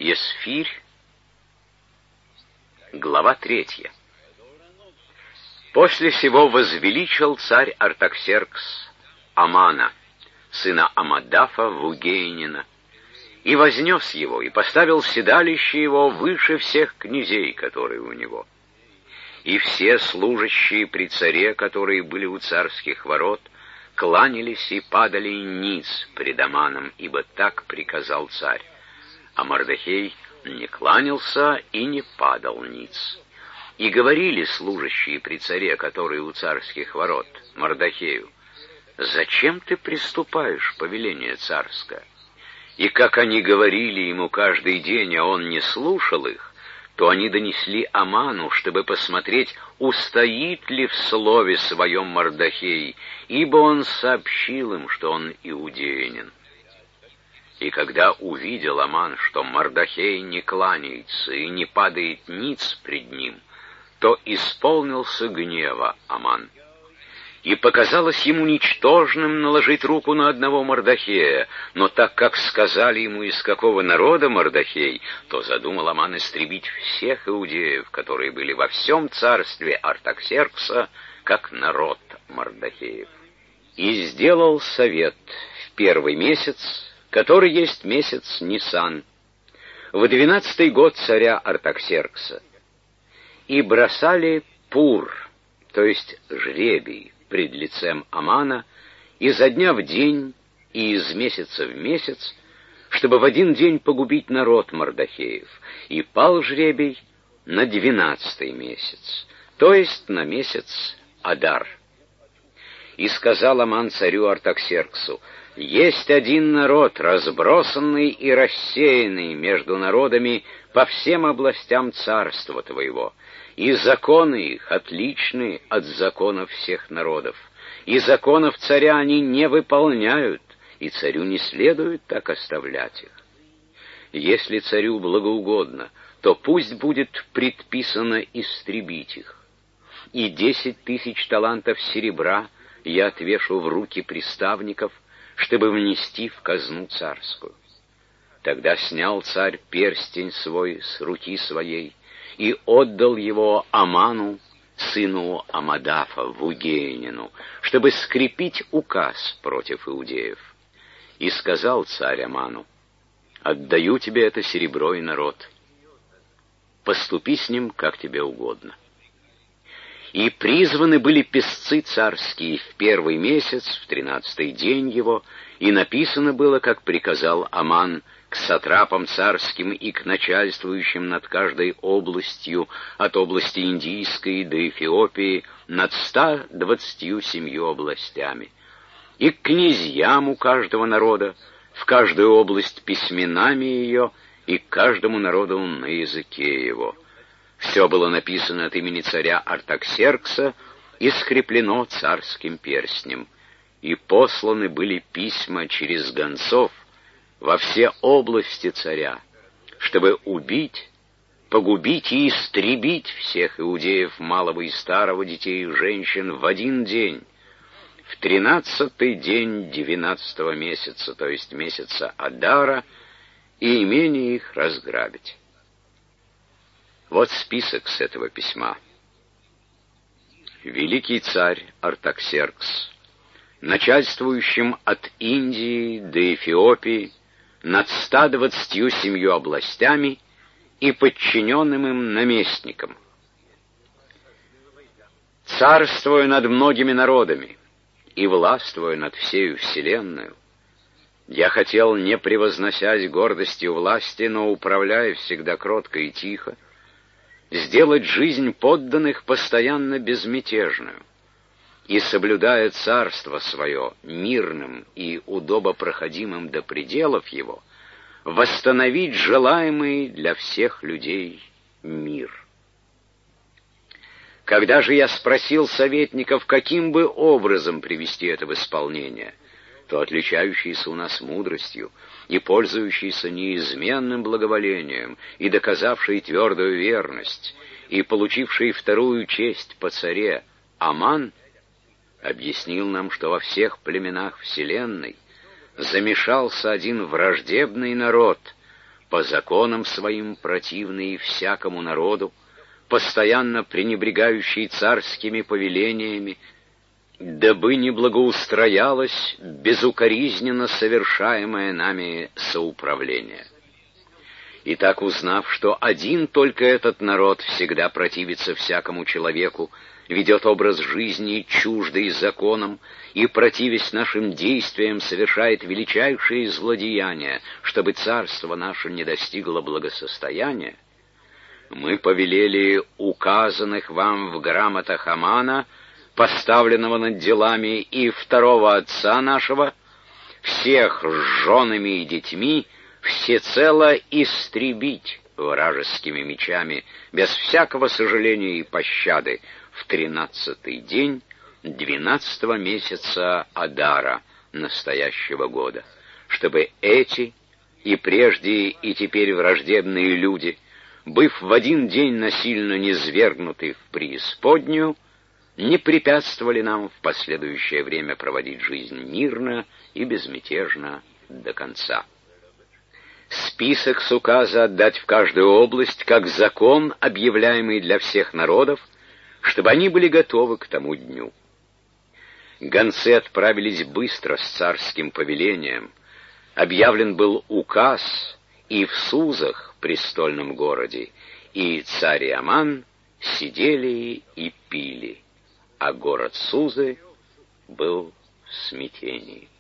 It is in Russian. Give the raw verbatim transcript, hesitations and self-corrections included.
Есфирь, глава третья. После сего возвеличил царь Артаксеркс Амана, сына Амадафа Вугейнина, и вознес его, и поставил седалище его выше всех князей, которые у него. И все служащие при царе, которые были у царских ворот, кланялись и падали ниц пред Аманом, ибо так приказал царь. А Мардохей не кланялся и не падал ниц. И говорили служащие при царе, которые у царских ворот, Мардохею: «Зачем ты приступаешь повеление царское?» И как они говорили ему каждый день, а он не слушал их, то они донесли Аману, чтобы посмотреть, устоит ли в слове своем Мардохей, ибо он сообщил им, что он иудеянин. И когда увидел Аман, что Мардохей не кланяется и не падает ниц пред ним, то исполнился гнева Аман. И показалось ему ничтожным наложить руку на одного Мардохея, но так как сказали ему, из какого народа Мардохей, то задумал Аман истребить всех иудеев, которые были во всем царстве Артаксеркса, как народ Мардохеев. И сделал совет в первый месяц, который есть месяц Нисан, в двенадцатый год царя Артаксеркса, и бросали пур, то есть жребий, пред лицем Амана, изо дня в день и из месяца в месяц, чтобы в один день погубить народ Мардохеев, и пал жребий на двенадцатый месяц, то есть на месяц Адар. И сказал Аман царю Артаксерксу: «Есть один народ, разбросанный и рассеянный между народами по всем областям царства твоего, и законы их отличны от законов всех народов, и законов царя они не выполняют, и царю не следует так оставлять их. Если царю благоугодно, то пусть будет предписано истребить их, и десять тысяч талантов серебра я отвешу в руки приставников, чтобы внести в казну царскую». Тогда снял царь перстень свой с руки своей и отдал его Аману, сыну Амадафа, Вугейнину, чтобы скрепить указ против иудеев. И сказал царь Аману: «Отдаю тебе это серебро и народ. Поступи с ним, как тебе угодно». И призваны были песцы царские в первый месяц, в тринадцатый день его, и написано было, как приказал Аман, к сатрапам царским и к начальствующим над каждой областью, от области Индийской до Эфиопии, над ста двадцатью семью областями, и к князьям у каждого народа, в каждую область письменами ее, и к каждому народу на языке его. Все было написано от имени царя Артаксеркса и скреплено царским перстнем, и посланы были письма через гонцов во все области царя, чтобы убить, погубить и истребить всех иудеев, малого и старого, детей и женщин, в один день, в тринадцатый день двенадцатого месяца, то есть месяца Адара, и имение их разграбить. Вот список с этого письма. Великий царь Артаксеркс, начальствующим от Индии до Эфиопии над ста двадцатью семью областями и подчиненным им наместникам, царствуя над многими народами и властвуя над всею вселенную, я хотел, не превозносясь гордостью власти, но управляя всегда кротко и тихо, сделать жизнь подданных постоянно безмятежную, и, соблюдая царство свое мирным и удобопроходимым до пределов его, восстановить желаемый для всех людей мир. Когда же я спросил советников, каким бы образом привести это в исполнение, то отличающиеся у нас мудростью и пользующиеся неизменным благоволением, и доказавшие твердую верность, и получившие вторую честь по царе Аман, объяснил нам, что во всех племенах вселенной замешался один враждебный народ, по законам своим противные всякому народу, постоянно пренебрегающий царскими повелениями, дабы не благоустроялось безукоризненно совершаемое нами соуправление. Итак, узнав, что один только этот народ всегда противится всякому человеку, ведет образ жизни чуждый законам и, противясь нашим действиям, совершает величайшие злодеяния, чтобы царство наше не достигло благосостояния, мы повелели указанных вам в грамотах Амана, поставленного над делами, и второго отца нашего, всех с женами и детьми, всецело истребить вражескими мечами, без всякого сожаления и пощады, в тринадцатый день двенадцатого месяца Адара настоящего года, чтобы эти и прежде и теперь враждебные люди, быв в один день насильно низвергнуты в преисподнюю, не препятствовали нам в последующее время проводить жизнь мирно и безмятежно до конца. Список с указа отдать в каждую область, как закон, объявляемый для всех народов, чтобы они были готовы к тому дню. Гонцы отправились быстро с царским повелением. Объявлен был указ и в Сузах, престольном городе, и царь и Аман сидели и пили, а город Сузы был в смятении.